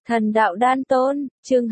Thần đạo đan tôn, chương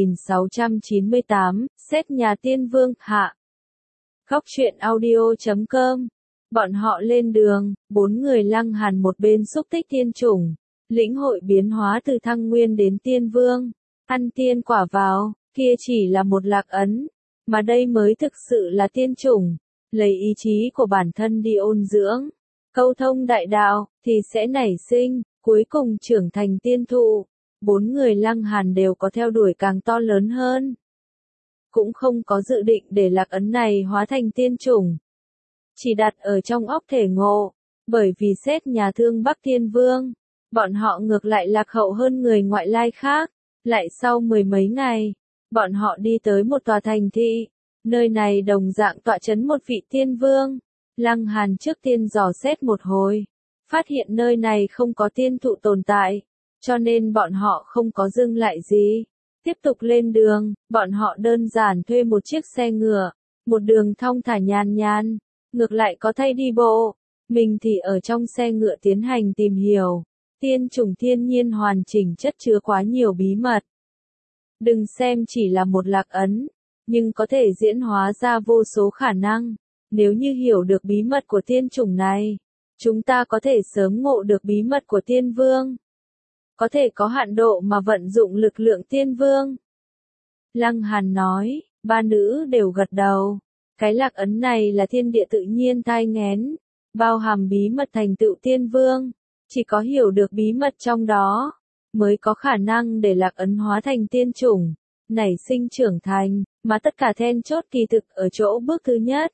2698, xét nhà tiên vương, hạ. Góc truyện audio.com. Bọn họ lên đường, 4 người Lăng Hàn một bên xúc tích tiên chủng, lĩnh hội biến hóa từ thăng nguyên đến tiên vương, ăn tiên quả vào, kia chỉ là một lạc ấn, mà đây mới thực sự là tiên chủng, lấy ý chí của bản thân đi ôn dưỡng, câu thông đại đạo, thì sẽ nảy sinh, cuối cùng trưởng thành tiên thụ. 4 người Lăng Hàn đều có theo đuổi càng to lớn hơn. Cũng không có dự định để lạc ấn này hóa thành tiên chủng. Chỉ đặt ở trong óc thể ngộ, bởi vì xét nhà thương Bắc Thiên Vương, bọn họ ngược lại lạc hậu hơn người ngoại lai khác. Lại sau 10 mấy ngày, bọn họ đi tới một tòa thành thị, nơi này đồng dạng tọa trấn một vị tiên vương. Lăng Hàn trước tiên dò xét một hồi, phát hiện nơi này không có tiên thụ tồn tại. Cho nên bọn họ không có dừng lại gì. Tiếp tục lên đường, bọn họ đơn giản thuê một chiếc xe ngựa, một đường thong thả nhàn nhàn, ngược lại có thay đi bộ. Mình thì ở trong xe ngựa tiến hành tìm hiểu. Tiên chủng thiên nhiên hoàn chỉnh chất chứa quá nhiều bí mật. Đừng xem chỉ là một lạc ấn, nhưng có thể diễn hóa ra vô số khả năng. Nếu như hiểu được bí mật của tiên chủng này, chúng ta có thể sớm ngộ được bí mật của tiên vương. Có thể có hạn độ mà vận dụng lực lượng tiên vương. Lăng Hàn nói, ba nữ đều gật đầu. Cái lạc ấn này là thiên địa tự nhiên thai nghén, bao hàm bí mật thành tựu tiên vương. Chỉ có hiểu được bí mật trong đó, mới có khả năng để lạc ấn hóa thành tiên chủng, nảy sinh trưởng thành, mà tất cả then chốt kỳ thực ở chỗ bước thứ nhất.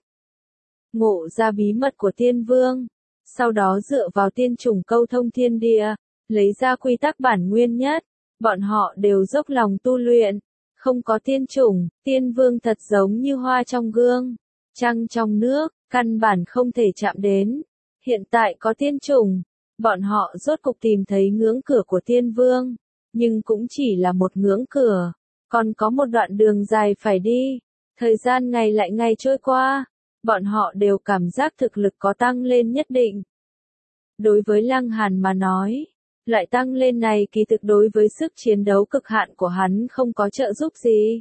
Ngộ ra bí mật của tiên vương, sau đó dựa vào tiên chủng câu thông thiên địa. Lấy ra quy tắc bản nguyên nhất, bọn họ đều dốc lòng tu luyện, không có tiên chủng, tiên vương thật giống như hoa trong gương, trăng trong nước, căn bản không thể chạm đến. Hiện tại có tiên chủng, bọn họ rốt cục tìm thấy ngưỡng cửa của tiên vương, nhưng cũng chỉ là một ngưỡng cửa, còn có một đoạn đường dài phải đi. Thời gian ngày lại ngày trôi qua, bọn họ đều cảm giác thực lực có tăng lên nhất định. Đối với Lăng Hàn mà nói, loại tăng lên này kỳ thực đối với sức chiến đấu cực hạn của hắn không có trợ giúp gì.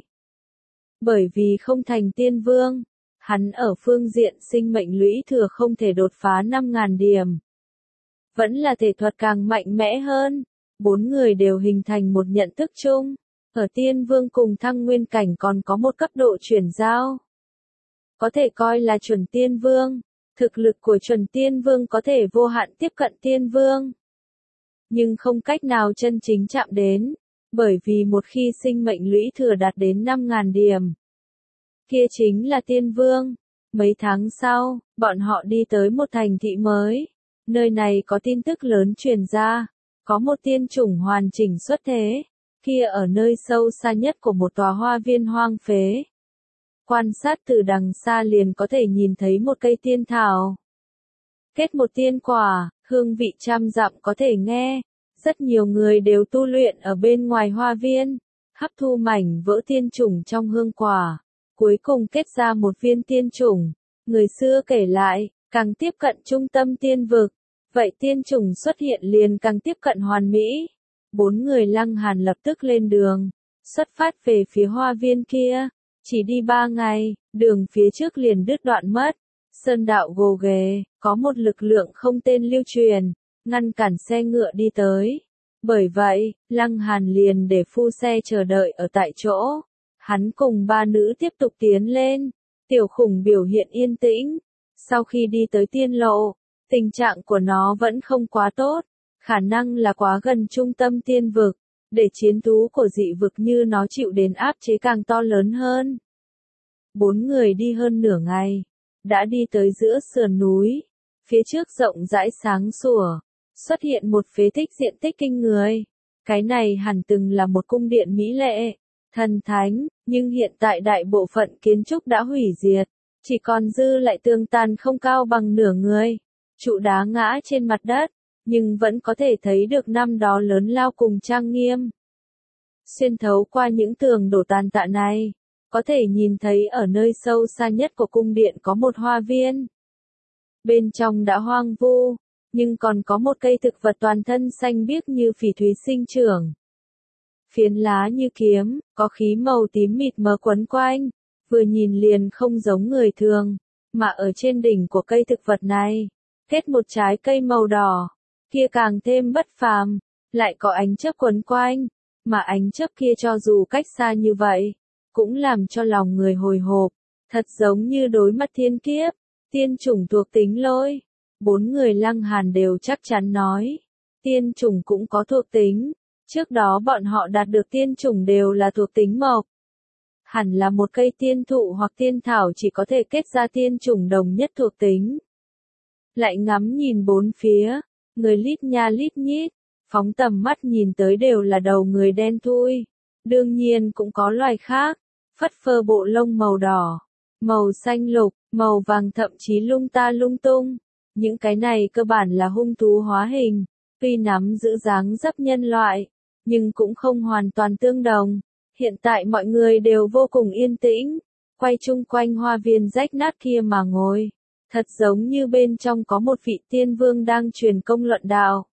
Bởi vì không thành tiên vương, hắn ở phương diện sinh mệnh lũy thừa không thể đột phá 5.000 điểm. Vẫn là thể thuật càng mạnh mẽ hơn, 4 người đều hình thành một nhận thức chung. Ở tiên vương cùng thăng nguyên cảnh còn có một cấp độ chuyển giao. Có thể coi là chuẩn tiên vương, thực lực của chuẩn tiên vương có thể vô hạn tiếp cận tiên vương. Nhưng không cách nào chân chính chạm đến, bởi vì một khi sinh mệnh lũy thừa đạt đến 5.000 điểm, kia chính là tiên vương. Mấy tháng sau, bọn họ đi tới một thành thị mới, nơi này có tin tức lớn truyền ra, có một tiên chủng hoàn chỉnh xuất thế, kia ở nơi sâu xa nhất của một tòa hoa viên hoang phế. Quan sát từ đằng xa liền có thể nhìn thấy một cây tiên thảo. Kết một tiên quả, hương vị trăm dặm có thể nghe. Rất nhiều người đều tu luyện ở bên ngoài hoa viên, hấp thu mảnh vỡ tiên chủng trong hương quả, cuối cùng kết ra một viên tiên chủng. Người xưa kể lại, càng tiếp cận trung tâm tiên vực, vậy tiên chủng xuất hiện liền càng tiếp cận hoàn mỹ. 4 người Lăng Hàn lập tức lên đường, xuất phát về phía hoa viên kia. Chỉ đi 3 ngày, đường phía trước liền đứt đoạn mất. Sơn đạo gồ ghề, có một lực lượng không tên lưu truyền, ngăn cản xe ngựa đi tới. Bởi vậy, Lăng Hàn liền để phu xe chờ đợi ở tại chỗ. Hắn cùng ba nữ tiếp tục tiến lên. Tiểu khủng biểu hiện yên tĩnh. Sau khi đi tới tiên lộ, tình trạng của nó vẫn không quá tốt. Khả năng là quá gần trung tâm tiên vực, để chiến thú của dị vực như nó chịu đến áp chế càng to lớn hơn. 4 người đi hơn nửa ngày, đã đi tới giữa sườn núi. Phía trước rộng rãi sáng sủa, xuất hiện một phế tích diện tích kinh người. Cái này hẳn từng là một cung điện mỹ lệ, thần thánh, nhưng hiện tại đại bộ phận kiến trúc đã hủy diệt, chỉ còn dư lại tường tàn không cao bằng nửa người. Trụ đá ngã trên mặt đất, nhưng vẫn có thể thấy được năm đó lớn lao cùng trang nghiêm. Xuyên thấu qua những tường đổ tàn tạ này, có thể nhìn thấy ở nơi sâu xa nhất của cung điện có một hoa viên. Bên trong đã hoang vu, nhưng còn có một cây thực vật toàn thân xanh biếc như phỉ thúy sinh trưởng. phiến lá như kiếm, có khí màu tím mịt mờ quấn quanh, vừa nhìn liền không giống người thường, mà ở trên đỉnh của cây thực vật này, kết một trái cây màu đỏ, kia càng thêm bất phàm, lại có ánh chớp quấn quanh, mà ánh chớp kia cho dù cách xa như vậy, cũng làm cho lòng người hồi hộp, thật giống như đối mặt thiên kiếp, tiên chủng thuộc tính lôi. Bốn người Lăng Hàn đều chắc chắn nói, tiên chủng cũng có thuộc tính, trước đó bọn họ đạt được tiên chủng đều là thuộc tính mộc. Hẳn là một cây tiên thụ hoặc tiên thảo chỉ có thể kết ra tiên chủng đồng nhất thuộc tính. Lại ngắm nhìn bốn phía, người lít nha lít nhít, phóng tầm mắt nhìn tới đều là đầu người đen thui. Đương nhiên cũng có loài khác, phất phơ bộ lông màu đỏ, màu xanh lục, màu vàng thậm chí lung ta lung tung. Những cái này cơ bản là hung thú hóa hình, tuy nắm giữ dáng dấp nhân loại, nhưng cũng không hoàn toàn tương đồng. Hiện tại mọi người đều vô cùng yên tĩnh, quay chung quanh hoa viên rách nát kia mà ngồi. Thật giống như bên trong có một vị tiên vương đang truyền công luận đạo.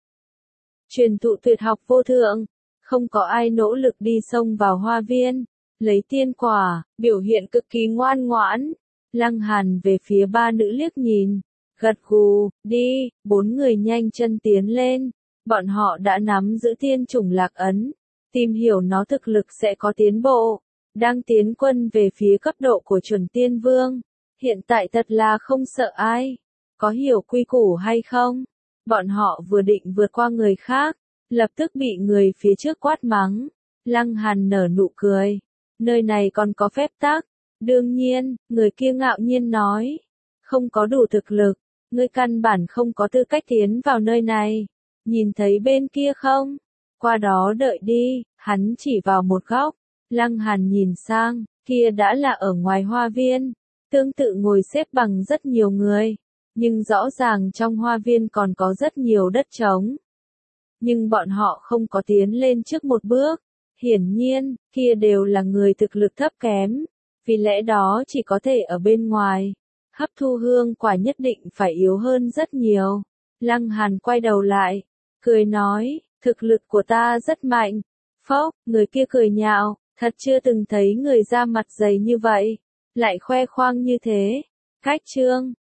Truyền thụ tuyệt học vô thượng, không có ai nỗ lực đi xông vào hoa viên, lấy tiên quả, biểu hiện cực kỳ ngoan ngoãn. Lăng Hàn về phía ba nữ liếc nhìn, gật gù, đi, bốn người nhanh chân tiến lên, bọn họ đã nắm giữ tiên chủng lạc ấn, tìm hiểu nó thực lực sẽ có tiến bộ, đang tiến quân về phía cấp độ của chuẩn tiên vương. Hiện tại thật là không sợ ai, có hiểu quy củ hay không? Bọn họ vừa định vượt qua người khác, lập tức bị người phía trước quát mắng. Lăng Hàn nở nụ cười, nơi này còn có phép tắc. Đương nhiên, người kia ngạo nhiên nói, không có đủ thực lực, ngươi căn bản không có tư cách tiến vào nơi này. Nhìn thấy bên kia không? Qua đó đợi đi, hắn chỉ vào một góc. Lăng Hàn nhìn sang, kia đã là ở ngoài hoa viên. Tương tự ngồi xếp bằng rất nhiều người, nhưng rõ ràng trong hoa viên còn có rất nhiều đất trống. Nhưng bọn họ không có tiến lên trước một bước, hiển nhiên, kia đều là người thực lực thấp kém, vì lẽ đó chỉ có thể ở bên ngoài, hấp thu hương quả nhất định phải yếu hơn rất nhiều. Lăng Hàn quay đầu lại, cười nói, thực lực của ta rất mạnh. Phốc, người kia cười nhạo, thật chưa từng thấy người da mặt dày như vậy. Lại khoe khoang như thế. Cách chương